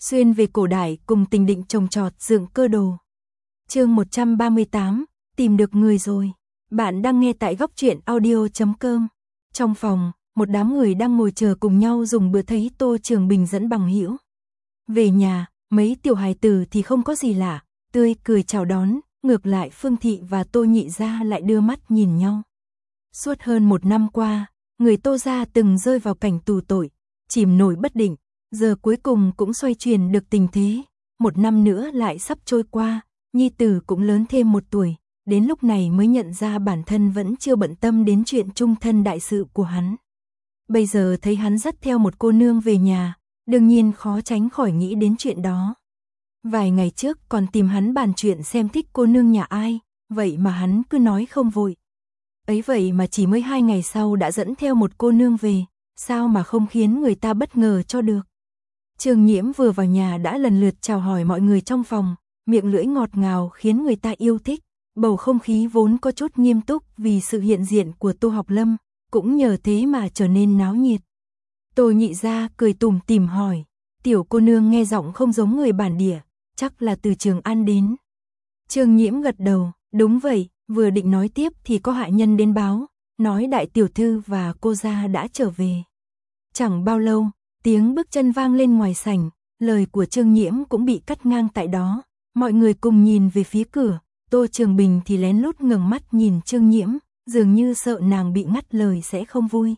xuyên về cổ đại cùng Tình Định trồng trọt dựng cơ đồ. Chương 138, tìm được người rồi. Bạn đang nghe tại góc truyện audio.com. Trong phòng, một đám người đang ngồi chờ cùng nhau dùng bữa thấy Tô Trường Bình dẫn bằng hữu. Về nhà, mấy tiểu hài tử thì không có gì lạ, tươi cười chào đón, ngược lại Phương Thị và Tô Nhị gia lại đưa mắt nhìn nhau. Suốt hơn một năm qua, người Tô gia từng rơi vào cảnh tù tội, chìm nổi bất định, giờ cuối cùng cũng xoay chuyển được tình thế. Một năm nữa lại sắp trôi qua, nhi tử cũng lớn thêm một tuổi, đến lúc này mới nhận ra bản thân vẫn chưa bận tâm đến chuyện chung thân đại sự của hắn. Bây giờ thấy hắn dắt theo một cô nương về nhà, đương nhiên khó tránh khỏi nghĩ đến chuyện đó. Vài ngày trước còn tìm hắn bàn chuyện xem thích cô nương nhà ai, vậy mà hắn cứ nói không vội. Ấy vậy mà chỉ mới 2 ngày sau đã dẫn theo một cô nương về, sao mà không khiến người ta bất ngờ cho được. Trường Nhiễm vừa vào nhà đã lần lượt chào hỏi mọi người trong phòng, miệng lưỡi ngọt ngào khiến người ta yêu thích. Bầu không khí vốn có chút nghiêm túc vì sự hiện diện của Tô Học Lâm, cũng nhờ thế mà trở nên náo nhiệt. Tô Nhị gia cười tủm tỉm hỏi, tiểu cô nương nghe giọng không giống người bản địa, chắc là từ Trường An đến. Trường Nhiễm gật đầu, đúng vậy, vừa định nói tiếp thì có hạ nhân đến báo, nói đại tiểu thư và cô gia đã trở về. Chẳng bao lâu, tiếng bước chân vang lên ngoài sảnh, lời của Trương Nhiễm cũng bị cắt ngang tại đó, mọi người cùng nhìn về phía cửa. Tô Trường Bình thì lén lút ngẩng mắt nhìn Trương Nhiễm, dường như sợ nàng bị ngắt lời sẽ không vui.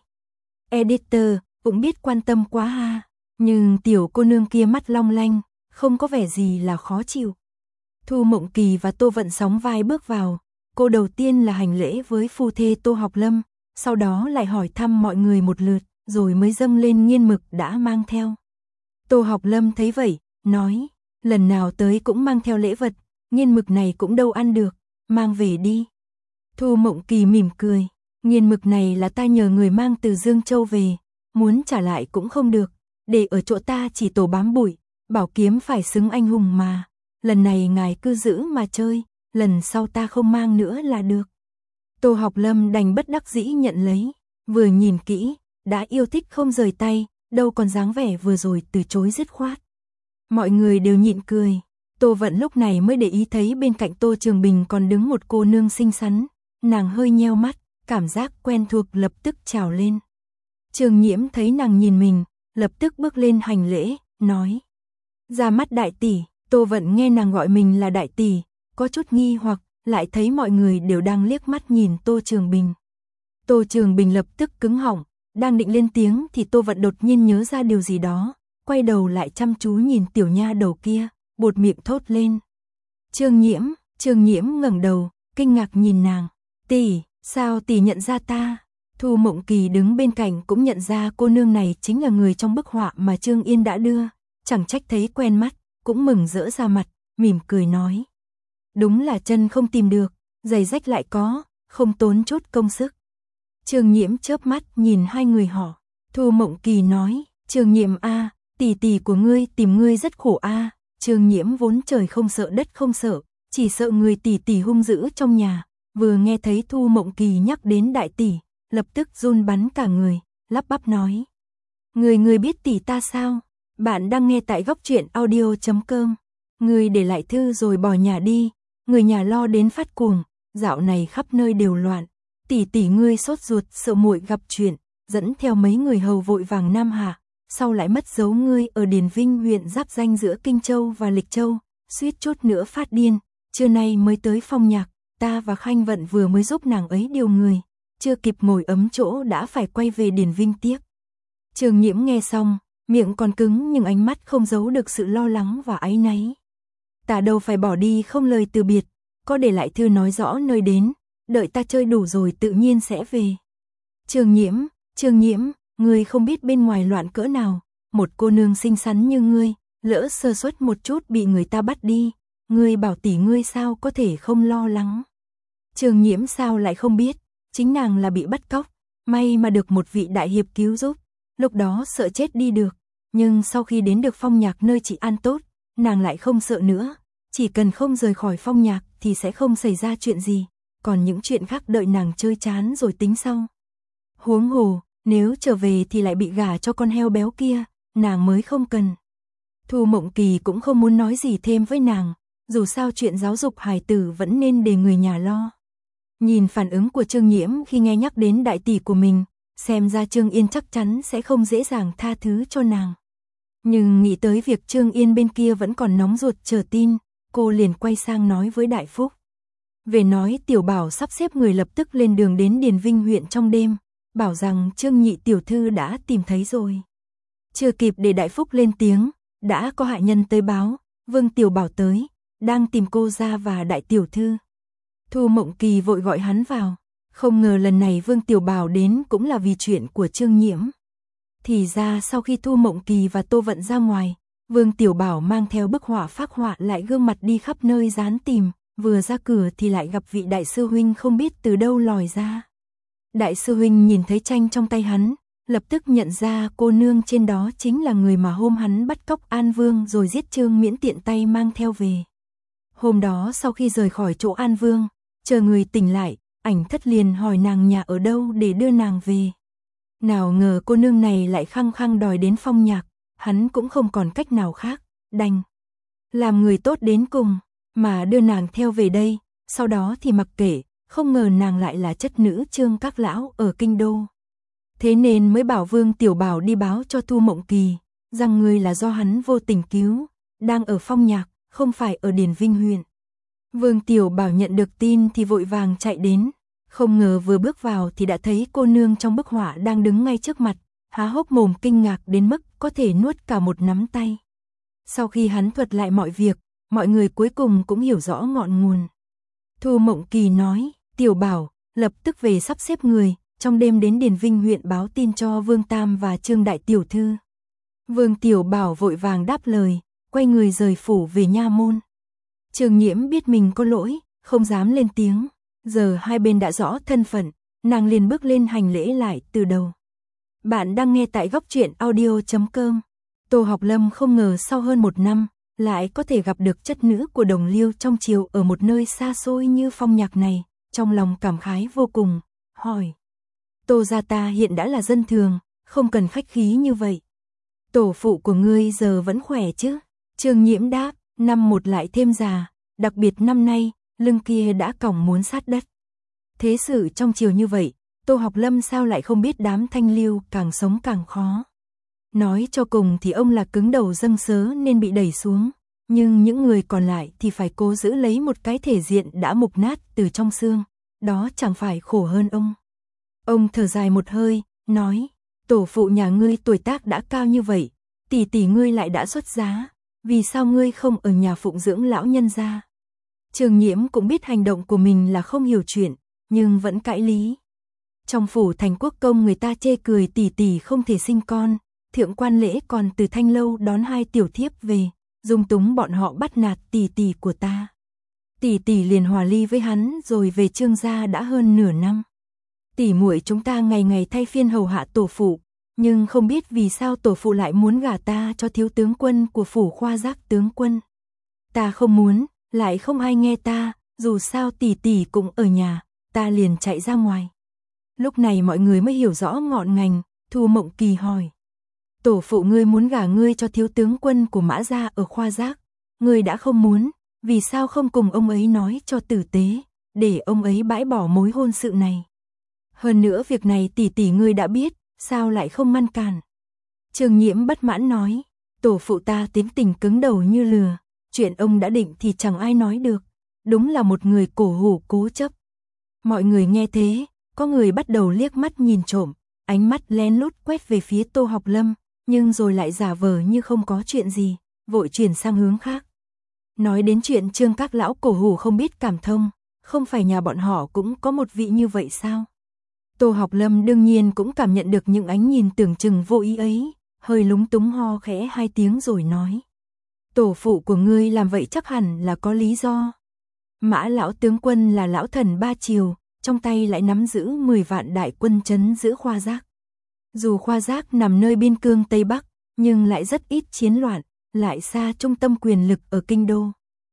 Editor cũng biết quan tâm quá ha, nhưng tiểu cô nương kia mắt long lanh, không có vẻ gì là khó chịu. Thu Mộng Kỳ và Tô Vận sóng vai bước vào, cô đầu tiên là hành lễ với phu thê Tô Học Lâm, sau đó lại hỏi thăm mọi người một lượt, rồi mới dâng lên nghiên mực đã mang theo. Tô Học Lâm thấy vậy, nói, lần nào tới cũng mang theo lễ vật, nghiên mực này cũng đâu ăn được, mang về đi. Thu Mộng Kỳ mỉm cười, nghiên mực này là ta nhờ người mang từ Dương Châu về, muốn trả lại cũng không được, để ở chỗ ta chỉ tổ bám bụi, bảo kiếm phải xứng anh hùng mà, lần này ngài cứ giữ mà chơi, lần sau ta không mang nữa là được. Tô Học Lâm đành bất đắc dĩ nhận lấy, vừa nhìn kỹ, đã yêu thích không rời tay, đâu còn dáng vẻ vừa rồi từ chối dứt khoát. Mọi người đều nhịn cười. Tô Vận lúc này mới để ý thấy bên cạnh Tô Trường Bình còn đứng một cô nương xinh xắn, nàng hơi nheo mắt, cảm giác quen thuộc lập tức trào lên. Trường Nhiễm thấy nàng nhìn mình, lập tức bước lên hành lễ, nói: "Ra mắt đại tỷ." Tô Vận nghe nàng gọi mình là đại tỷ, có chút nghi hoặc, lại thấy mọi người đều đang liếc mắt nhìn Tô Trường Bình. Tô Trường Bình lập tức cứng họng, đang định lên tiếng thì Tô Vận đột nhiên nhớ ra điều gì đó, quay đầu lại chăm chú nhìn tiểu nha đầu kia, buột miệng thốt lên. Trương Nhiễm ngẩng đầu, kinh ngạc nhìn nàng. "Tỷ, sao tỷ nhận ra ta?" Thu Mộng Kỳ đứng bên cạnh cũng nhận ra cô nương này chính là người trong bức họa mà Trương Yên đã đưa, chẳng trách thấy quen mắt, cũng mừng rỡ ra mặt, mỉm cười nói. "Đúng là chân không tìm được, giày rách lại có, không tốn chút công sức." Trương Nhiễm chớp mắt nhìn hai người họ. Thu Mộng Kỳ nói, "Trương Nhiễm a, tỷ tỷ của ngươi tìm ngươi rất khổ a." Trương Nhiễm vốn trời không sợ đất không sợ, chỉ sợ người tỷ tỷ hung dữ trong nhà, vừa nghe thấy Thu Mộng Kỳ nhắc đến đại tỷ, lập tức run bắn cả người, lắp bắp nói: Người biết tỷ ta sao? Bạn đang nghe tại góc truyện audio.com. Người để lại thư rồi bỏ nhà đi, người nhà lo đến phát cuồng, dạo này khắp nơi đều loạn. Tỷ tỷ ngươi sốt ruột sợ muội gặp chuyện, dẫn theo mấy người hầu vội vàng Nam Hạ, sau lại mất dấu ngươi ở Điền Vinh huyện giáp ranh giữa Kinh Châu và Lịch Châu, suýt chút nữa phát điên, trưa nay mới tới Phong Nhạc, ta và Khanh Vận vừa mới giúp nàng ấy điều người, chưa kịp ngồi ấm chỗ đã phải quay về Điền Vinh tiếc. Trương Nhiễm nghe xong, miệng còn cứng nhưng ánh mắt không giấu được sự lo lắng và áy náy. Ta đâu phải bỏ đi không lời từ biệt, có để lại thư nói rõ nơi đến, đợi ta chơi đủ rồi tự nhiên sẽ về. Trương Nhiễm, ngươi không biết bên ngoài loạn cỡ nào, một cô nương xinh xắn như ngươi, lỡ sơ suất một chút bị người ta bắt đi, ngươi bảo tỷ ngươi sao có thể không lo lắng. Trương Nhiễm sao lại không biết, chính nàng là bị bắt cóc, may mà được một vị đại hiệp cứu giúp, lúc đó sợ chết đi được, nhưng sau khi đến được Phong Nhạc nơi chị an tốt, nàng lại không sợ nữa, chỉ cần không rời khỏi Phong Nhạc thì sẽ không xảy ra chuyện gì, còn những chuyện khác đợi nàng chơi chán rồi tính sau. Huống hồ, nếu trở về thì lại bị gả cho con heo béo kia, nàng mới không cần. Thu Mộng Kỳ cũng không muốn nói gì thêm với nàng, dù sao chuyện giáo dục hài tử vẫn nên để người nhà lo. Nhìn phản ứng của Trương Nhiễm khi nghe nhắc đến đại tỷ của mình, xem ra Trương Yên chắc chắn sẽ không dễ dàng tha thứ cho nàng. Nhưng nghĩ tới việc Trương Yên bên kia vẫn còn nóng ruột chờ tin, cô liền quay sang nói với Đại Phúc. Về nói Tiểu Bảo sắp xếp người lập tức lên đường đến Điền Vinh huyện trong đêm, bảo rằng Trương nhị tiểu thư đã tìm thấy rồi. Chưa kịp để Đại Phúc lên tiếng, đã có hạ nhân tới báo, Vương Tiểu Bảo tới, đang tìm cô ra và Đại tiểu thư. Thu Mộng Kỳ vội gọi hắn vào, không ngờ lần này Vương Tiểu Bảo đến cũng là vì chuyện của Trương Nhiễm. Thì ra sau khi Thu Mộng Kỳ và Tô Vận ra ngoài, Vương Tiểu Bảo mang theo bức họa phác họa lại gương mặt đi khắp nơi dán tìm, vừa ra cửa thì lại gặp vị đại sư huynh không biết từ đâu lòi ra. Đại sư huynh nhìn thấy tranh trong tay hắn, lập tức nhận ra cô nương trên đó chính là người mà hôm hắn bắt cóc An Vương rồi giết Trương Miễn tiện tay mang theo về. Hôm đó sau khi rời khỏi chỗ An Vương, chờ người tỉnh lại, Ảnh Thất liền hỏi nàng nhà ở đâu để đưa nàng về. Nào ngờ cô nương này lại khăng khăng đòi đến Phong Nhạc, hắn cũng không còn cách nào khác, đành làm người tốt đến cùng, mà đưa nàng theo về đây, sau đó thì mặc kệ, không ngờ nàng lại là chất nữ Trương các lão ở kinh đô. Thế nên mới bảo Vương Tiểu Bảo đi báo cho Thu Mộng Kỳ, rằng người là do hắn vô tình cứu, đang ở Phong Nhạc, không phải ở Điền Vinh huyện. Vương Tiểu Bảo nhận được tin thì vội vàng chạy đến, không ngờ vừa bước vào thì đã thấy cô nương trong bức họa đang đứng ngay trước mặt, há hốc mồm kinh ngạc đến mức có thể nuốt cả một nắm tay. Sau khi hắn thuật lại mọi việc, mọi người cuối cùng cũng hiểu rõ ngọn nguồn. Thu Mộng Kỳ nói, Tiểu Bảo, lập tức về sắp xếp người, trong đêm đến Điền Vinh huyện báo tin cho Vương Tam và Trương Đại Tiểu Thư. Vương Tiểu Bảo vội vàng đáp lời, quay người rời phủ về nha môn. Trương Nhiễm biết mình có lỗi, không dám lên tiếng, giờ hai bên đã rõ thân phận, nàng liền bước lên hành lễ lại từ đầu. Bạn đang nghe tại Góc Truyện Audio.com. Tô Học Lâm không ngờ sau hơn một năm, lại có thể gặp được chất nữ của Đồng Liêu trong triều ở một nơi xa xôi như Phong Nhạc này, trong lòng cảm khái vô cùng, hỏi. Tô gia ta hiện đã là dân thường, không cần khách khí như vậy. Tổ phụ của ngươi giờ vẫn khỏe chứ? Trương Nhiễm đáp, năm một lại thêm già, đặc biệt năm nay, lưng kia đã còng muốn sát đất. Thế sự trong triều như vậy, Tô Học Lâm sao lại không biết đám thanh lưu càng sống càng khó. Nói cho cùng thì ông là cứng đầu dâng sớ nên bị đẩy xuống, nhưng những người còn lại thì phải cố giữ lấy một cái thể diện đã mục nát từ trong xương, đó chẳng phải khổ hơn ông. Ông thở dài một hơi, nói, tổ phụ nhà ngươi tuổi tác đã cao như vậy, tỷ tỷ ngươi lại đã xuất giá, vì sao ngươi không ở nhà phụng dưỡng lão nhân gia? Trương Nhiễm cũng biết hành động của mình là không hiểu chuyện, nhưng vẫn cãi lý. Trong phủ Thành Quốc công người ta chê cười tỷ tỷ không thể sinh con, thượng quan lễ còn từ Thanh Lâu đón hai tiểu thiếp về, dung túng bọn họ bắt nạt tỷ tỷ của ta. Tỷ tỷ liền hòa ly với hắn rồi về Trương gia đã hơn nửa năm. Tỷ muội chúng ta ngày ngày thay phiên hầu hạ tổ phụ, nhưng không biết vì sao tổ phụ lại muốn gả ta cho thiếu tướng quân của phủ Khoa Giác tướng quân. Ta không muốn, lại không ai nghe ta, dù sao tỷ tỷ cũng ở nhà, ta liền chạy ra ngoài. Lúc này mọi người mới hiểu rõ ngọn ngành, Thu Mộng Kỳ hỏi. Tổ phụ ngươi muốn gả ngươi cho thiếu tướng quân của Mã gia ở Khoa Giác, ngươi đã không muốn, vì sao không cùng ông ấy nói cho tử tế, để ông ấy bãi bỏ mối hôn sự này. Hơn nữa việc này tỷ tỷ ngươi đã biết, sao lại không ngăn cản. Trương Nhiễm bất mãn nói, tổ phụ ta tính tình cứng đầu như lừa, chuyện ông đã định thì chẳng ai nói được, đúng là một người cổ hủ cố chấp. Mọi người nghe thế, có người bắt đầu liếc mắt nhìn trộm, ánh mắt lén lút quét về phía Tô Học Lâm, nhưng rồi lại giả vờ như không có chuyện gì, vội chuyển sang hướng khác. Nói đến chuyện Trương các lão cổ hủ không biết cảm thông, không phải nhà bọn họ cũng có một vị như vậy sao? Tô Học Lâm đương nhiên cũng cảm nhận được những ánh nhìn tưởng chừng vô ý ấy, hơi lúng túng ho khẽ hai tiếng rồi nói. Tổ phụ của ngươi làm vậy chắc hẳn là có lý do. Mã lão tướng quân là lão thần ba triều, trong tay lại nắm giữ 10 vạn đại quân trấn giữ Khoa Giác. Dù Khoa Giác nằm nơi biên cương Tây Bắc, nhưng lại rất ít chiến loạn, lại xa trung tâm quyền lực ở kinh đô.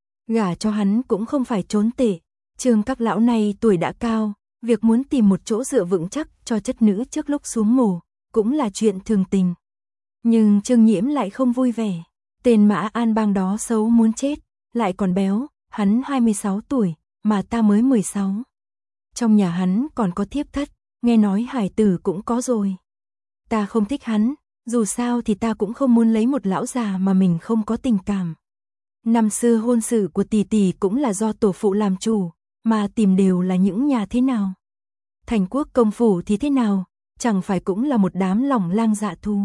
Gả cho hắn cũng không phải trốn tệ, Trương các lão này tuổi đã cao, việc muốn tìm một chỗ dựa vững chắc cho chất nữ trước lúc xuống mồ, cũng là chuyện thường tình. Nhưng Trương Nhiễm lại không vui vẻ. Tên Mã An Bang đó xấu muốn chết, lại còn béo, hắn 26 tuổi, mà ta mới 16. Trong nhà hắn còn có thiếp thất, nghe nói hải tử cũng có rồi. Ta không thích hắn, dù sao thì ta cũng không muốn lấy một lão già mà mình không có tình cảm. Năm xưa hôn sự của tỷ tỷ cũng là do tổ phụ làm chủ, mà tìm đều là những nhà thế nào. Thành Quốc công phủ thì thế nào, chẳng phải cũng là một đám lòng lang dạ thú.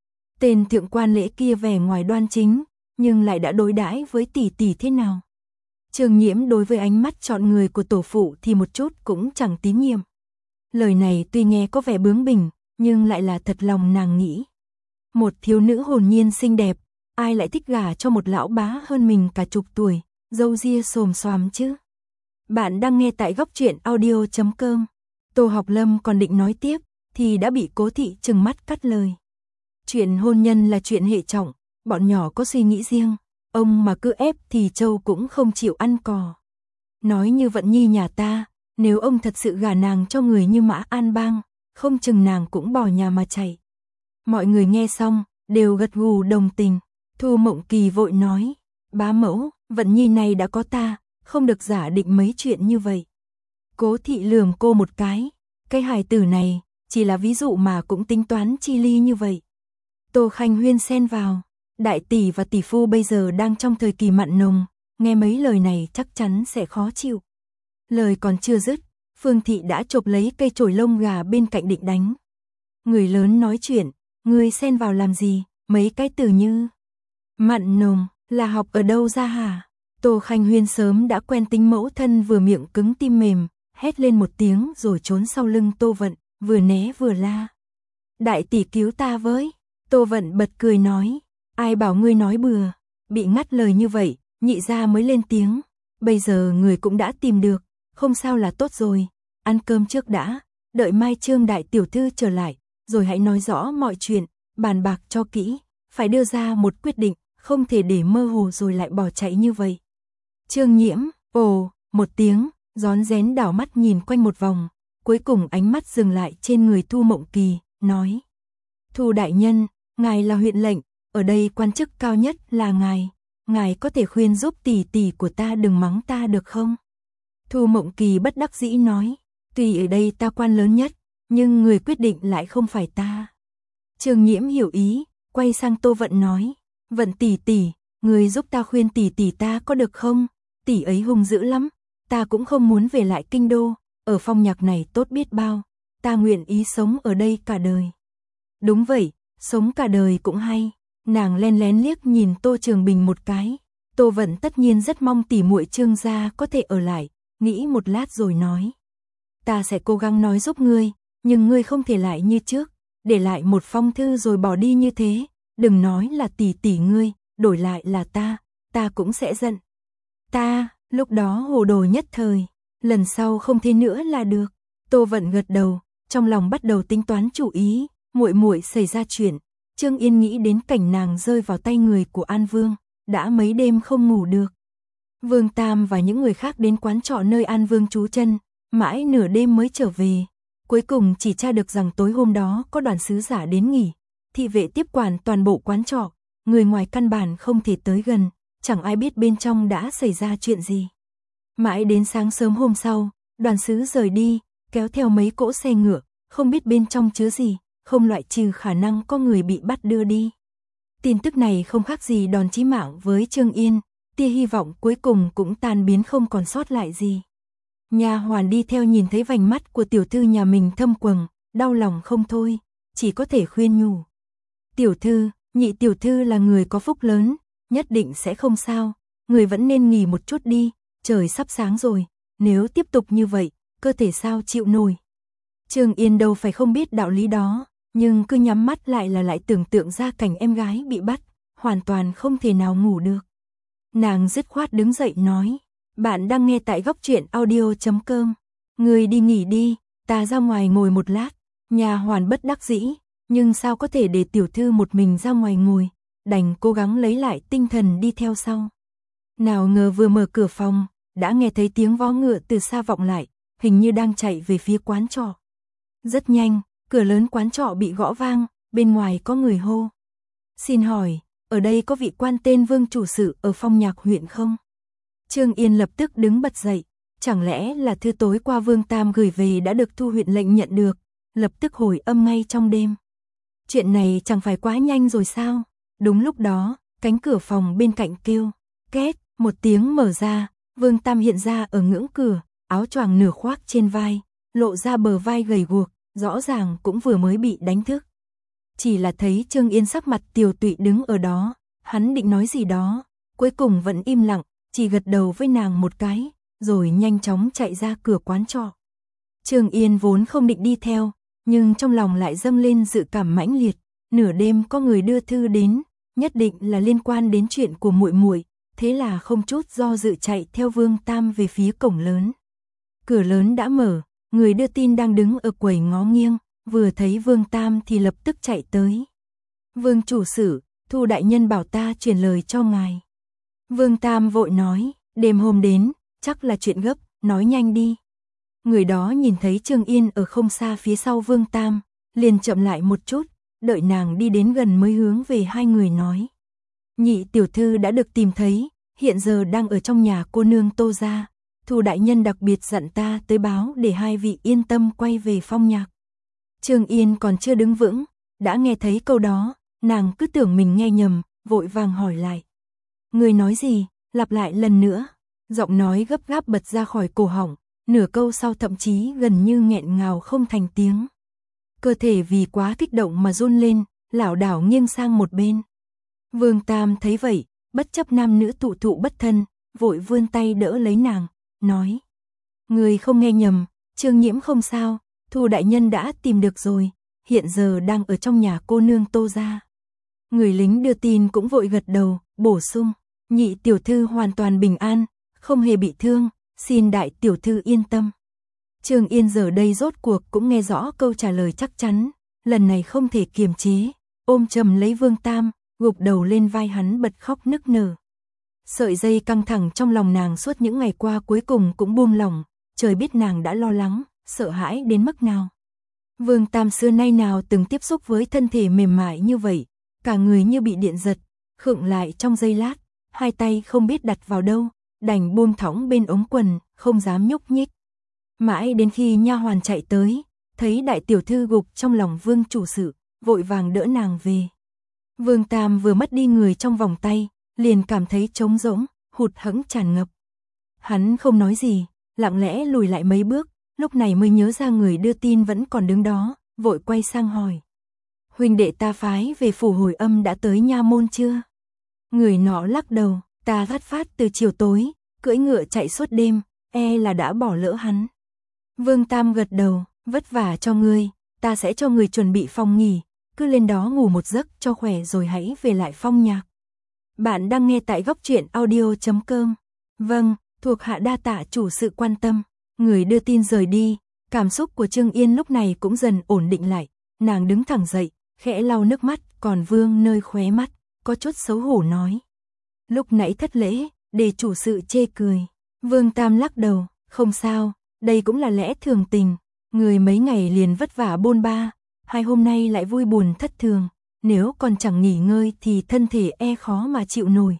Tên thượng quan Lễ kia vẻ ngoài đoan chính, nhưng lại đã đối đãi với tỷ tỷ thế nào. Trương Nhiễm đối với ánh mắt chọn người của tổ phụ thì một chút cũng chẳng tín nhiệm. Lời này tuy nghe có vẻ bướng bỉnh, nhưng lại là thật lòng nàng nghĩ. Một thiếu nữ hồn nhiên xinh đẹp, ai lại thích gả cho một lão bá hơn mình cả chục tuổi, râu ria xồm xoàm chứ. Bạn đang nghe tại góc truyện audio.com. Tô Học Lâm còn định nói tiếp, thì đã bị Cố Thị trừng mắt cắt lời. Chuyện hôn nhân là chuyện hệ trọng, bọn nhỏ có suy nghĩ riêng, ông mà cứ ép thì Châu cũng không chịu ăn cò. Nói như Vận Nhi nhà ta, nếu ông thật sự gả nàng cho người như Mã An Bang, không chừng nàng cũng bỏ nhà mà chạy. Mọi người nghe xong, đều gật gù đồng tình. Thu Mộng Kỳ vội nói, bá mẫu, Vận Nhi này đã có ta, không được giả định mấy chuyện như vậy. Cố Thị lườm cô một cái hài tử này, chỉ là ví dụ mà cũng tính toán chi ly như vậy. Tô Khanh Huyên xen vào, đại tỷ và tỷ phu bây giờ đang trong thời kỳ mặn nồng, nghe mấy lời này chắc chắn sẽ khó chịu. Lời còn chưa dứt, Phương Thị đã chộp lấy cây chổi lông gà bên cạnh định đánh. Người lớn nói chuyện, ngươi xen vào làm gì, mấy cái từ như mặn nồng là học ở đâu ra hả? Tô Khanh Huyên sớm đã quen tính mẫu thân vừa miệng cứng tim mềm, hét lên một tiếng rồi trốn sau lưng Tô Vận, vừa né vừa la. Đại tỷ cứu ta với. Tô Vận bật cười nói, ai bảo ngươi nói bừa. Bị ngắt lời như vậy, nhị gia mới lên tiếng. Bây giờ người cũng đã tìm được, không sao là tốt rồi. Ăn cơm trước đã, đợi mai Trương đại tiểu thư trở lại, rồi hãy nói rõ mọi chuyện, bàn bạc cho kỹ, phải đưa ra một quyết định, không thể để mơ hồ rồi lại bỏ chạy như vậy. Trương Nhiễm, ồ, một tiếng, rón rén đảo mắt nhìn quanh một vòng, cuối cùng ánh mắt dừng lại trên người Thu Mộng Kỳ, nói. Thu đại nhân, ngài là huyện lệnh, ở đây quan chức cao nhất là ngài có thể khuyên giúp tỷ tỷ của ta đừng mắng ta được không? Thu Mộng Kỳ bất đắc dĩ nói, tuy ở đây ta quan lớn nhất, nhưng người quyết định lại không phải ta. Trương Nhiễm hiểu ý, quay sang Tô Vận nói, Vận tỷ tỷ, người giúp ta khuyên tỷ tỷ ta có được không? Tỷ ấy hung dữ lắm, ta cũng không muốn về lại kinh đô, ở phong nhạc này tốt biết bao, ta nguyện ý sống ở đây cả đời. Đúng vậy, sống cả đời cũng hay. Nàng len lén liếc nhìn Tô Trường Bình một cái. Tô Vận tất nhiên rất mong tỷ muội Trương gia có thể ở lại, nghĩ một lát rồi nói. Ta sẽ cố gắng nói giúp ngươi, nhưng ngươi không thể lại như trước, để lại một phong thư rồi bỏ đi như thế, đừng nói là tỷ tỷ ngươi, đổi lại là ta cũng sẽ giận. Ta, lúc đó hồ đồ nhất thời, lần sau không thế nữa là được. Tô Vận gật đầu, trong lòng bắt đầu tính toán chủ ý, muội xảy ra chuyện. Trương Yên nghĩ đến cảnh nàng rơi vào tay người của An Vương, đã mấy đêm không ngủ được. Vương Tam và những người khác đến quán trọ nơi An Vương trú chân, mãi nửa đêm mới trở về. Cuối cùng chỉ tra được rằng tối hôm đó có đoàn sứ giả đến nghỉ. Thị vệ tiếp quản toàn bộ quán trọ, người ngoài căn bản không thể tới gần, chẳng ai biết bên trong đã xảy ra chuyện gì. Mãi đến sáng sớm hôm sau, đoàn sứ rời đi, kéo theo mấy cỗ xe ngựa, không biết bên trong chứa gì, không loại trừ khả năng có người bị bắt đưa đi. Tin tức này không khác gì đòn chí mạng với Trương Yên, tia hy vọng cuối cùng cũng tan biến không còn sót lại gì. Nha hoàn đi theo nhìn thấy vành mắt của tiểu thư nhà mình thâm quầng, đau lòng không thôi, chỉ có thể khuyên nhủ. Tiểu thư, nhị tiểu thư là người có phúc lớn, nhất định sẽ không sao, người vẫn nên nghỉ một chút đi, trời sắp sáng rồi, nếu tiếp tục như vậy, cơ thể sao chịu nổi. Trương Yên đâu phải không biết đạo lý đó, nhưng cứ nhắm mắt lại tưởng tượng ra cảnh em gái bị bắt, hoàn toàn không thể nào ngủ được. Nàng dứt khoát đứng dậy nói, bạn đang nghe tại góc truyện audio.com, người đi nghỉ đi, ta ra ngoài ngồi một lát. Nhà hoàn bất đắc dĩ, nhưng sao có thể để tiểu thư một mình ra ngoài ngồi, đành cố gắng lấy lại tinh thần đi theo sau. Nào ngờ vừa mở cửa phòng, đã nghe thấy tiếng vó ngựa từ xa vọng lại, hình như đang chạy về phía quán trọ. Rất nhanh, cửa lớn quán trọ bị gõ vang, bên ngoài có người hô. Xin hỏi, ở đây có vị quan tên Vương chủ sự ở Phong Nhạc huyện không? Trương Yên lập tức đứng bật dậy, chẳng lẽ là thư tối qua Vương Tam gửi về đã được Thu huyện lệnh nhận được, lập tức hồi âm ngay trong đêm. Chuyện này chẳng phải quá nhanh rồi sao? Đúng lúc đó, cánh cửa phòng bên cạnh kêu, két, một tiếng mở ra, Vương Tam hiện ra ở ngưỡng cửa, áo choàng nửa khoác trên vai, lộ ra bờ vai gầy guộc, rõ ràng cũng vừa mới bị đánh thức. Chỉ là thấy Trương Yên sắc mặt tiều tụy đứng ở đó, hắn định nói gì đó, cuối cùng vẫn im lặng, chỉ gật đầu với nàng một cái, rồi nhanh chóng chạy ra cửa quán trọ. Trương Yên vốn không định đi theo, nhưng trong lòng lại dâng lên dự cảm mãnh liệt, nửa đêm có người đưa thư đến, nhất định là liên quan đến chuyện của muội muội, thế là không chút do dự chạy theo Vương Tam về phía cổng lớn. Cửa lớn đã mở, người đưa tin đang đứng ở quầy ngó nghiêng, vừa thấy Vương Tam thì lập tức chạy tới. Vương chủ sự, Thu đại nhân bảo ta truyền lời cho ngài. Vương Tam vội nói, đêm hôm đến, chắc là chuyện gấp, nói nhanh đi. Người đó nhìn thấy Trương Yên ở không xa phía sau Vương Tam, liền chậm lại một chút, đợi nàng đi đến gần mới hướng về hai người nói. Nhị tiểu thư đã được tìm thấy, hiện giờ đang ở trong nhà cô nương Tô gia. Thu đại nhân đặc biệt dặn ta tới báo để hai vị yên tâm quay về Phong Nhạc. Trương Yên còn chưa đứng vững, đã nghe thấy câu đó, nàng cứ tưởng mình nghe nhầm, vội vàng hỏi lại. Người nói gì, lặp lại lần nữa. Giọng nói gấp gáp bật ra khỏi cổ họng, nửa câu sau thậm chí gần như nghẹn ngào không thành tiếng. Cơ thể vì quá kích động mà run lên, lảo đảo nghiêng sang một bên. Vương Tam thấy vậy, bất chấp nam nữ tụ tụ bất thân, vội vươn tay đỡ lấy nàng, nói. Người không nghe nhầm, Trương Nhiễm không sao, Thu đại nhân đã tìm được rồi, hiện giờ đang ở trong nhà cô nương Tô gia. Người lính đưa tin cũng vội gật đầu, bổ sung, nhị tiểu thư hoàn toàn bình an, không hề bị thương, xin đại tiểu thư yên tâm. Trương Yên giờ đây rốt cuộc cũng nghe rõ câu trả lời chắc chắn, lần này không thể kiềm chế, ôm chầm lấy Vương Tam, gục đầu lên vai hắn bật khóc nức nở. Sợi dây căng thẳng trong lòng nàng suốt những ngày qua cuối cùng cũng buông lỏng, trời biết nàng đã lo lắng, sợ hãi đến mức nào. Vương Tam xưa nay nào từng tiếp xúc với thân thể mềm mại như vậy, cả người như bị điện giật, khựng lại trong giây lát, hai tay không biết đặt vào đâu, đành buông thõng bên ống quần, không dám nhúc nhích. Mãi đến khi nha hoàn chạy tới, thấy đại tiểu thư gục trong lòng Vương chủ sự, vội vàng đỡ nàng về. Vương Tam vừa mất đi người trong vòng tay, liền cảm thấy trống rỗng, hụt hẫng tràn ngập. Hắn không nói gì, lặng lẽ lùi lại mấy bước, lúc này mới nhớ ra người đưa tin vẫn còn đứng đó, vội quay sang hỏi. Huynh đệ ta phái về phủ hồi âm đã tới nha môn chưa? Người nọ lắc đầu, ta phát phát từ chiều tối, cưỡi ngựa chạy suốt đêm, e là đã bỏ lỡ hắn. Vương Tam gật đầu, vất vả cho ngươi, ta sẽ cho người chuẩn bị phòng nghỉ, cứ lên đó ngủ một giấc cho khỏe rồi hãy về lại Phong Nhạc. Bạn đang nghe tại góc truyện audio.com. Vâng, thuộc hạ đa tạ chủ sự quan tâm. Người đưa tin rời đi, cảm xúc của Trương Yên lúc này cũng dần ổn định lại, nàng đứng thẳng dậy, khẽ lau nước mắt, còn vương nơi khóe mắt, có chút xấu hổ nói. Lúc nãy thất lễ, để chủ sự chê cười. Vương Tam lắc đầu, không sao, đây cũng là lẽ thường tình, người mấy ngày liền vất vả bôn ba, hai hôm nay lại vui buồn thất thường, nếu còn chẳng nghỉ ngơi thì thân thể e khó mà chịu nổi.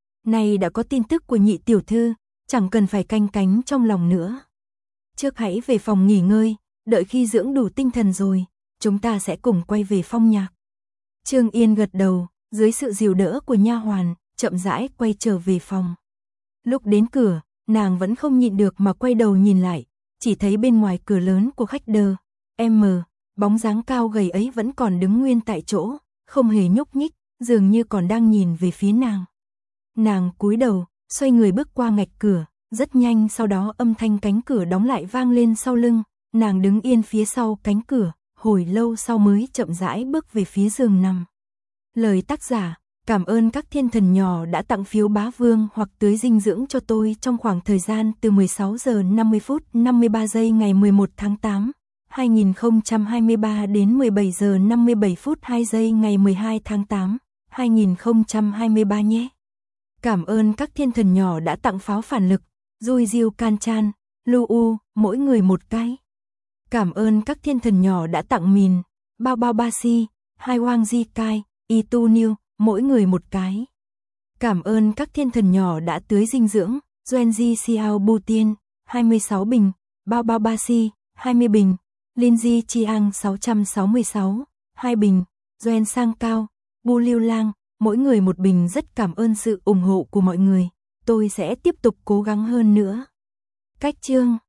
Nay đã có tin tức của nhị tiểu thư, chẳng cần phải canh cánh trong lòng nữa. Trước hãy về phòng nghỉ ngơi, đợi khi dưỡng đủ tinh thần rồi, chúng ta sẽ cùng quay về Phong Nhạc. Trương Yên gật đầu, dưới sự dìu đỡ của nha hoàn, chậm rãi quay trở về phòng. Lúc đến cửa, nàng vẫn không nhịn được mà quay đầu nhìn lại, chỉ thấy bên ngoài cửa lớn của khách đờ, bóng dáng cao gầy ấy vẫn còn đứng nguyên tại chỗ, không hề nhúc nhích, dường như còn đang nhìn về phía nàng. Nàng cúi đầu, xoay người bước qua ngạch cửa, rất nhanh sau đó âm thanh cánh cửa đóng lại vang lên sau lưng, nàng đứng yên phía sau cánh cửa, hồi lâu sau mới chậm rãi bước về phía giường nằm. Lời tác giả, cảm ơn các thiên thần nhỏ đã tặng phiếu bá vương hoặc tưới dinh dưỡng cho tôi trong khoảng thời gian từ 16 giờ 50 phút 53 giây ngày 11 tháng 8, 2023 đến 17 giờ 57 phút 2 giây ngày 12 tháng 8, 2023 nhé. Cảm ơn các thiên thần nhỏ đã tặng pháo phản lực, Dui Diêu Can Chan, Lu mỗi người một cái. Cảm ơn các thiên thần nhỏ đã tặng mìn, Bao Bao Ba Si, Hai Wang Ji Kai, Y Tu Niu, mỗi người một cái. Cảm ơn các thiên thần nhỏ đã tưới dinh dưỡng, Duenji Xiao Bu Tiên, 26 bình, Bao Bao Ba Si, 20 bình, Linji Chiang 666, 2 bình, Duen Sang Cao, Bu Lưu Lang, mỗi người một bình. Rất cảm ơn sự ủng hộ của mọi người, tôi sẽ tiếp tục cố gắng hơn nữa. Cách chương